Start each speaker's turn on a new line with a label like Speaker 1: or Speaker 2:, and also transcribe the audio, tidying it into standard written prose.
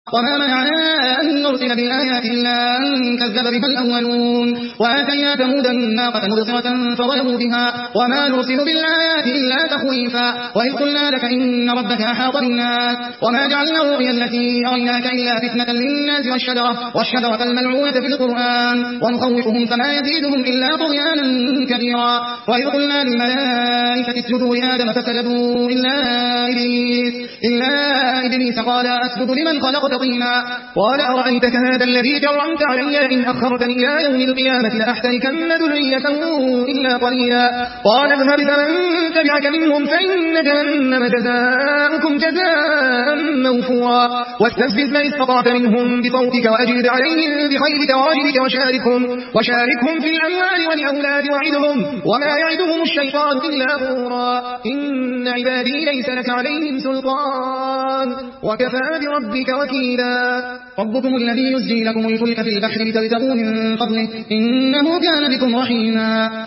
Speaker 1: وما منعنا أن نرسل بالآيات إلا أن كذب بها الأولون وآتينا ثمود الناقة مبصرة فظلموا بها وما نرسل بالآيات إلا تخويفا وإذ قلنا لك إن ربك أحاط بالناس وما جعلنا الرؤيا التي أريناك إلا فتنة للناس والشجرة الملعونة في القرآن ونخوفهم فما يزيدهم إلا طغيانا كبيرا وإذ قلنا للملائكة اسجدوا لآدم فسجدوا إلا إبليس قال أسجد لمن خلقت طينا قال أرأيتك هذا الذي كرمت علي إن أخرتني إلى يوم القيامة لأحتركن ذريته إلا قليلا قال اذهب فمن تبعك منهم فإن جهنم جزاؤكم جزاء موفورا واستفزز من استطعت منهم بصوتك وأجلب عليهم بخيلك ورجلك وشاركهم في الأموال والأولاد وعدهم وما يعدهم الشيطان إلا غرورا إن عبادي ليس لك عليهم سلطان وكفى بربك وكيلا ربكم الذي يزجي لكم الفلك في البحر لتبتغوا من فضله إنه كان بكم رحيما